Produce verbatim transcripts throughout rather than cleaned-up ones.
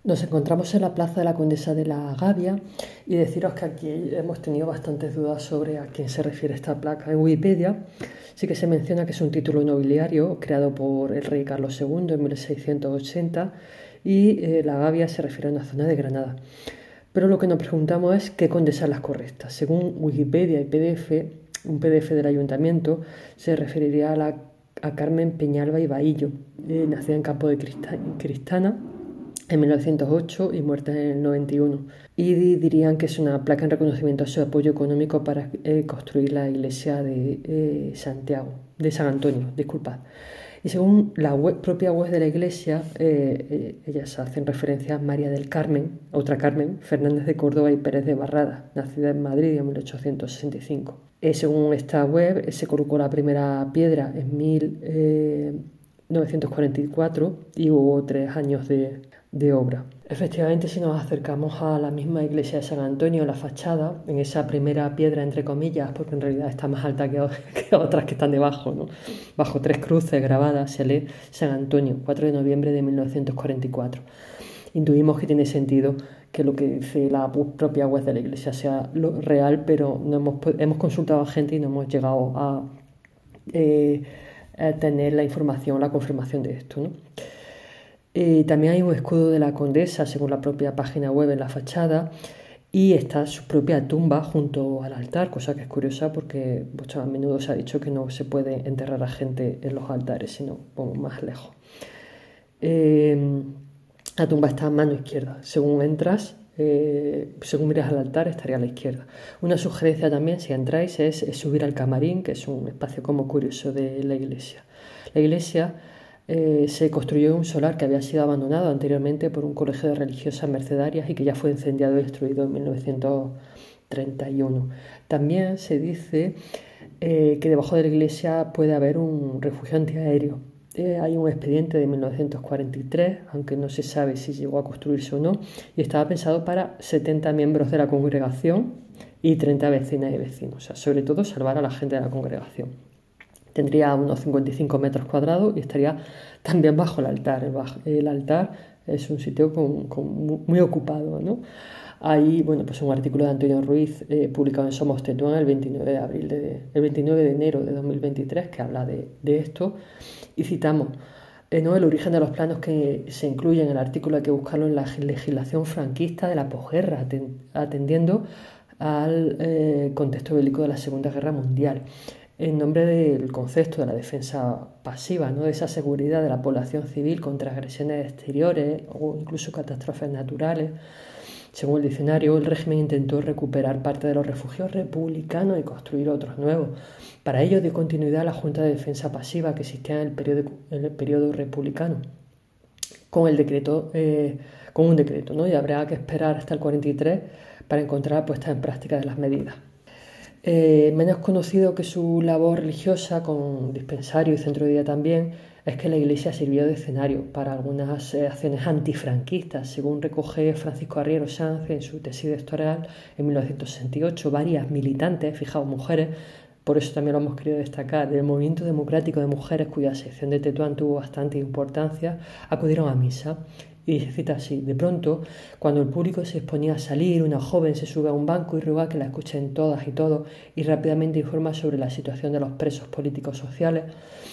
Nos encontramos en la plaza de la Condesa de la Gavia y deciros que aquí hemos tenido bastantes dudas sobre a quién se refiere esta placa. En Wikipedia sí que se menciona que es un título nobiliario creado por el rey Carlos segundo en mil seiscientos ochenta y eh, la Gavia se refiere a una zona de Granada. Pero lo que nos preguntamos es qué condesa es la correcta. Según Wikipedia y P D F, un P D F del ayuntamiento se referiría a, la, a Carmen Peñalba y Bahillo, eh, nacida en Campo de Cristana en mil novecientos ocho y muerta en el noventa y uno. Y dirían que es una placa en reconocimiento a su apoyo económico para eh, construir la iglesia de eh, Santiago, de San Antonio, disculpad. Y según la web, propia web de la iglesia, eh, eh, ellas hacen referencia a María del Carmen, otra Carmen, Fernández de Córdoba y Pérez de Barrada, nacida en Madrid en mil ochocientos sesenta y cinco. Eh, según esta web, eh, se colocó la primera piedra en mil novecientos cuarenta y cuatro y hubo tres años de, de obra. Efectivamente, si nos acercamos a la misma iglesia de San Antonio, la fachada, en esa primera piedra, entre comillas, porque en realidad está más alta que, que otras que están debajo, ¿no? Bajo tres cruces grabadas se lee San Antonio, cuatro de noviembre de mil novecientos cuarenta y cuatro. Intuimos que tiene sentido que lo que dice la propia web de la iglesia sea lo real, pero no hemos, hemos consultado a gente y no hemos llegado a, eh, a tener la información, la confirmación de esto, ¿no? Eh, también hay un escudo de la condesa, según la propia página web, en la fachada, y está su propia tumba junto al altar, cosa que es curiosa porque pues, a menudo se ha dicho que no se puede enterrar a gente en los altares, sino bueno, más lejos. Eh, la tumba está a mano izquierda. Según entras, eh, según miras al altar, estaría a la izquierda. Una sugerencia también, si entráis, es, es subir al camarín, que es un espacio como curioso de la iglesia. La iglesia Eh, se construyó en un solar que había sido abandonado anteriormente por un colegio de religiosas mercedarias y que ya fue incendiado y destruido en mil novecientos treinta y uno. También se dice eh, que debajo de la iglesia puede haber un refugio antiaéreo. Eh, hay un expediente de mil novecientos cuarenta y tres, aunque no se sabe si llegó a construirse o no, y estaba pensado para setenta miembros de la congregación y treinta vecinas y vecinos, o sea, sobre todo salvar a la gente de la congregación. Tendría unos cincuenta y cinco metros cuadrados y estaría también bajo el altar. El, el altar es un sitio con, con muy ocupado, ¿no? Hay, bueno, pues un artículo de Antonio Ruiz eh, publicado en Somos Tetuán el veintinueve de abril de, el veintinueve de enero de dos mil veintitrés que habla de, de esto y citamos eh, ¿no? El origen de los planos que se incluyen en el artículo hay que buscarlo en la legislación franquista de la posguerra, atendiendo al eh, contexto bélico de la Segunda Guerra Mundial, en nombre del concepto de la defensa pasiva, ¿no? De esa seguridad de la población civil contra agresiones exteriores o incluso catástrofes naturales. Según el diccionario, el régimen intentó recuperar parte de los refugios republicanos y construir otros nuevos. Para ello dio continuidad a la Junta de Defensa Pasiva que existía en el periodo, en el periodo republicano, con el decreto, eh, con un decreto, ¿no? Y habrá que esperar hasta el cuarenta y tres para encontrar la puesta en práctica de las medidas. Eh, menos conocido que su labor religiosa con dispensario y centro de día también es que la iglesia sirvió de escenario para algunas eh, acciones antifranquistas, según recoge Francisco Arriero Sanz en su tesis doctoral en mil novecientos sesenta y ocho. Varias militantes, fijaos, mujeres, por eso también lo hemos querido destacar, del movimiento democrático de mujeres cuya sección de Tetuán tuvo bastante importancia, acudieron a misa. Y se cita así: de pronto, cuando el público se exponía a salir, una joven se sube a un banco y ruega que la escuchen todas y todos y rápidamente informa sobre la situación de los presos políticos sociales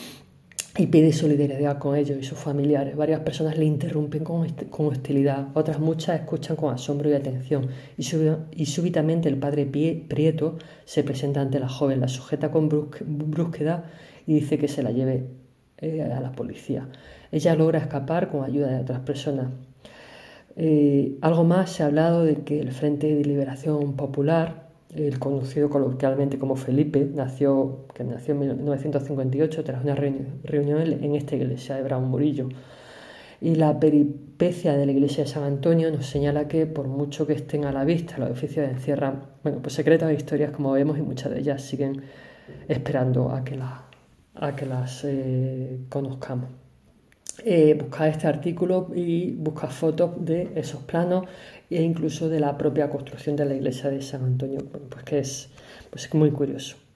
y pide solidaridad con ellos y sus familiares. Varias personas le interrumpen con, con hostilidad, otras muchas escuchan con asombro y atención y, sub, y súbitamente el padre Prieto se presenta ante la joven, la sujeta con brusque, brusquedad y dice que se la lleve eh, a la policía. Ella logra escapar con ayuda de otras personas. Eh, algo más se ha hablado de que el Frente de Liberación Popular, el conocido coloquialmente como Felipe, nació, que nació en mil novecientos cincuenta y ocho tras una reunión en esta iglesia de Brown Murillo. Y la peripecia de la iglesia de San Antonio nos señala que, por mucho que estén a la vista, los edificios encierran, bueno, pues secretas historias, como vemos, y muchas de ellas siguen esperando a que, la, a que las eh, conozcamos. Eh, buscad este artículo y buscad fotos de esos planos e incluso de la propia construcción de la iglesia de San Antonio, pues que es, pues es muy curioso.